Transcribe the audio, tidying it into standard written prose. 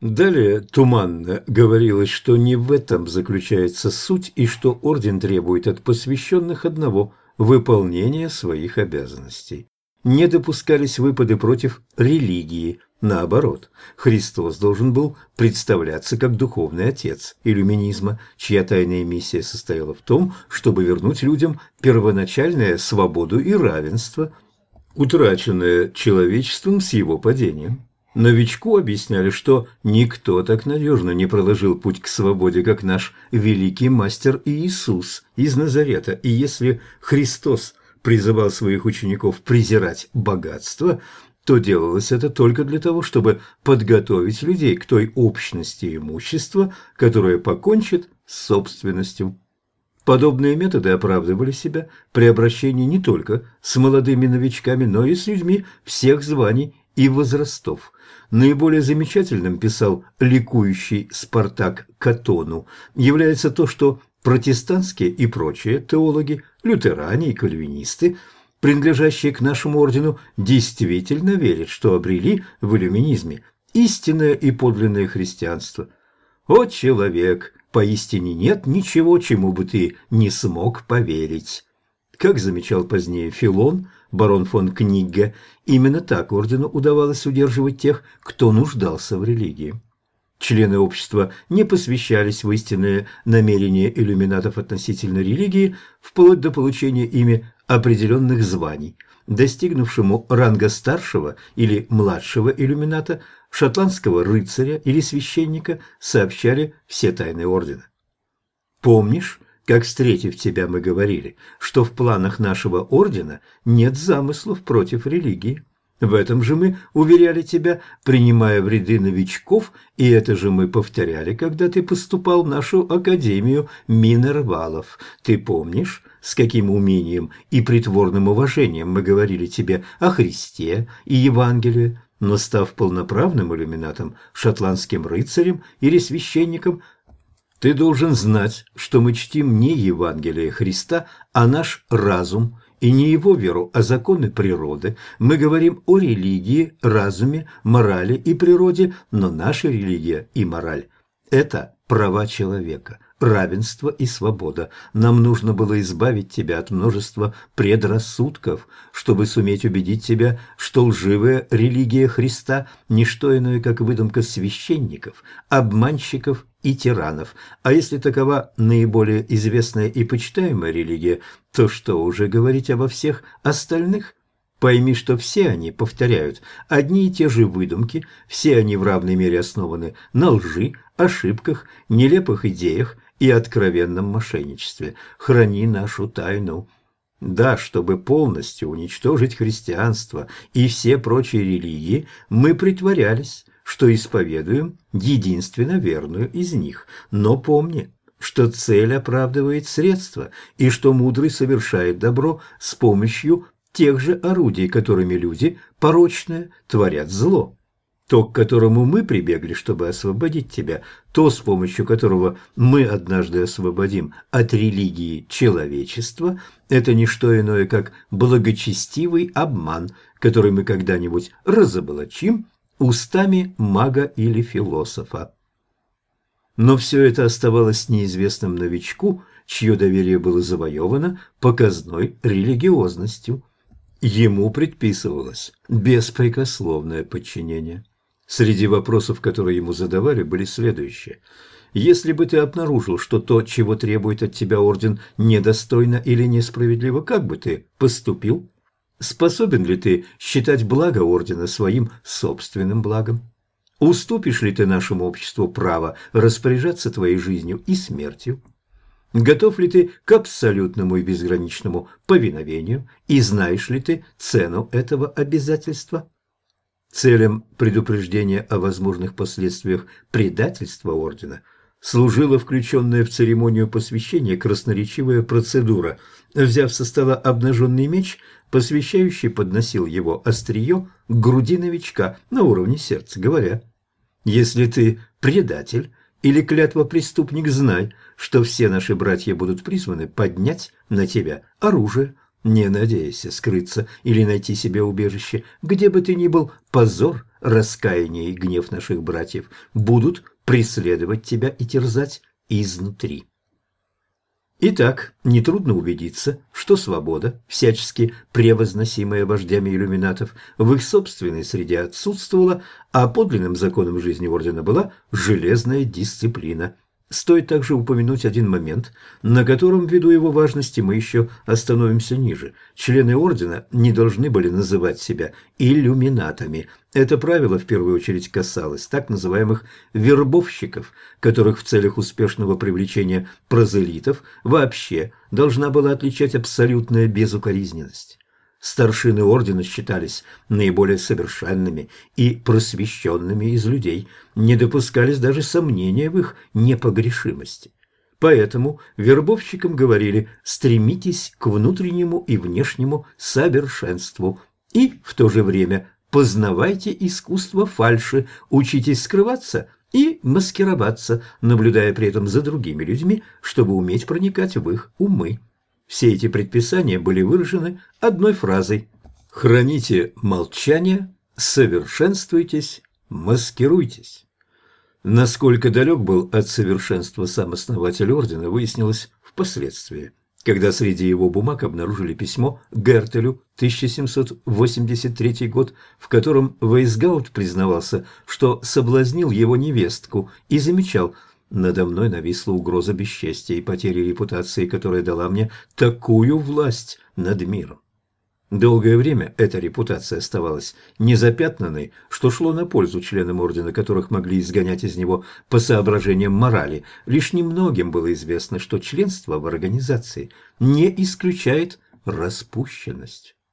Далее туманно говорилось, что не в этом заключается суть и что орден требует от посвященных одного – выполнения своих обязанностей. Не допускались выпады против религии. Наоборот, Христос должен был представляться как духовный отец иллюминизма, чья тайная миссия состояла в том, чтобы вернуть людям первоначальную свободу и равенство, утраченное человечеством с его падением. Новичку объясняли, что никто так надежно не проложил путь к свободе, как наш великий мастер Иисус из Назарета, и если Христос призывал своих учеников презирать богатство, то делалось это только для того, чтобы подготовить людей к той общности имущества, которая покончит с собственностью. Подобные методы оправдывали себя при обращении не только с молодыми новичками, но и с людьми всех званий и возрастов. Наиболее замечательным, писал ликующий Спартак Катону, является то, что протестантские и прочие теологи, лютеране и кальвинисты, принадлежащие к нашему ордену, действительно верят, что обрели в иллюминизме истинное и подлинное христианство. О, человек! Поистине нет ничего, чему бы ты не смог поверить. Как замечал позднее Филон, барон фон Книгге, именно так ордену удавалось удерживать тех, кто нуждался в религии. Члены общества не посвящались в истинные намерения иллюминатов относительно религии, вплоть до получения ими определенных званий. Достигнувшему ранга старшего или младшего иллюмината, шотландского рыцаря или священника сообщали все тайны ордена. Помнишь, как, встретив тебя, мы говорили, что в планах нашего ордена нет замыслов против религии? В этом же мы уверяли тебя, принимая в ряды новичков, и это же мы повторяли, когда ты поступал в нашу Академию Минервалов. Ты помнишь, с каким умением и притворным уважением мы говорили тебе о Христе и Евангелии, но став полноправным иллюминатом, шотландским рыцарем или священником, ты должен знать, что мы чтим не Евангелие Христа, а наш разум, и не его веру, а законы природы. Мы говорим о религии, разуме, морали и природе, но наша религия и мораль – это права человека, равенство и свобода. Нам нужно было избавить тебя от множества предрассудков, чтобы суметь убедить тебя, что лживая религия Христа – не что иное, как выдумка священников, обманщиков и тиранов. А если такова наиболее известная и почитаемая религия, то что уже говорить обо всех остальных? Пойми, что все они повторяют одни и те же выдумки, все они в равной мере основаны на лжи, ошибках, нелепых идеях и откровенном мошенничестве. Храни нашу тайну. Да, чтобы полностью уничтожить христианство и все прочие религии, мы притворялись, что исповедуем единственно верную из них. Но помни, что цель оправдывает средства, и что мудрый совершает добро с помощью тех же орудий, которыми люди, порочные, творят зло. То, к которому мы прибегли, чтобы освободить тебя, то, с помощью которого мы однажды освободим от религии человечества, это не что иное, как благочестивый обман, который мы когда-нибудь разоблачим устами мага или философа. Но все это оставалось неизвестным новичку, чье доверие было завоевано показной религиозностью. Ему предписывалось беспрекословное подчинение. Среди вопросов, которые ему задавали, были следующие. Если бы ты обнаружил, что то, чего требует от тебя орден, недостойно или несправедливо, как бы ты поступил? Способен ли ты считать благо ордена своим собственным благом? Уступишь ли ты нашему обществу право распоряжаться твоей жизнью и смертью? Готов ли ты к абсолютному и безграничному повиновению, и знаешь ли ты цену этого обязательства? Целям предупреждения о возможных последствиях предательства ордена служила включенная в церемонию посвящения красноречивая процедура. Взяв со стола обнаженный меч, посвящающий подносил его острие к груди новичка на уровне сердца, говоря: «Если ты предатель или клятвопреступник, знай, что все наши братья будут призваны поднять на тебя оружие. Не надейся скрыться или найти себе убежище. Где бы ты ни был, позор раскаяние и гнев наших братьев будут преследовать тебя и терзать изнутри. Итак, нетрудно убедиться, что свобода, всячески превозносимая вождями иллюминатов, в их собственной среде отсутствовала, а подлинным законом жизни ордена была железная дисциплина. Стоит также упомянуть один момент, на котором, ввиду его важности, мы еще остановимся ниже. Члены ордена не должны были называть себя иллюминатами. Это правило в первую очередь касалось так называемых вербовщиков, которых в целях успешного привлечения прозелитов вообще должна была отличать абсолютная безукоризненность. Старшины ордена считались наиболее совершенными и просвещенными из людей, не допускались даже сомнения в их непогрешимости. Поэтому вербовщикам говорили: стремитесь к внутреннему и внешнему совершенству и в то же время познавайте искусство фальши, учитесь скрываться и маскироваться, наблюдая при этом за другими людьми, чтобы уметь проникать в их умы. Все эти предписания были выражены одной фразой: «Храните молчание, совершенствуйтесь, маскируйтесь». Насколько далек был от совершенства сам основатель ордена, выяснилось впоследствии, когда среди его бумаг обнаружили письмо Гертелю, 1783 год, в котором Вейсгаут признавался, что соблазнил его невестку, и замечал: «Надо мной нависла угроза бесчестия и потери репутации, которая дала мне такую власть над миром». Долгое время эта репутация оставалась незапятнанной, что шло на пользу членам ордена, которых могли изгонять из него по соображениям морали. Лишь немногим было известно, что членство в организации не исключает распущенность.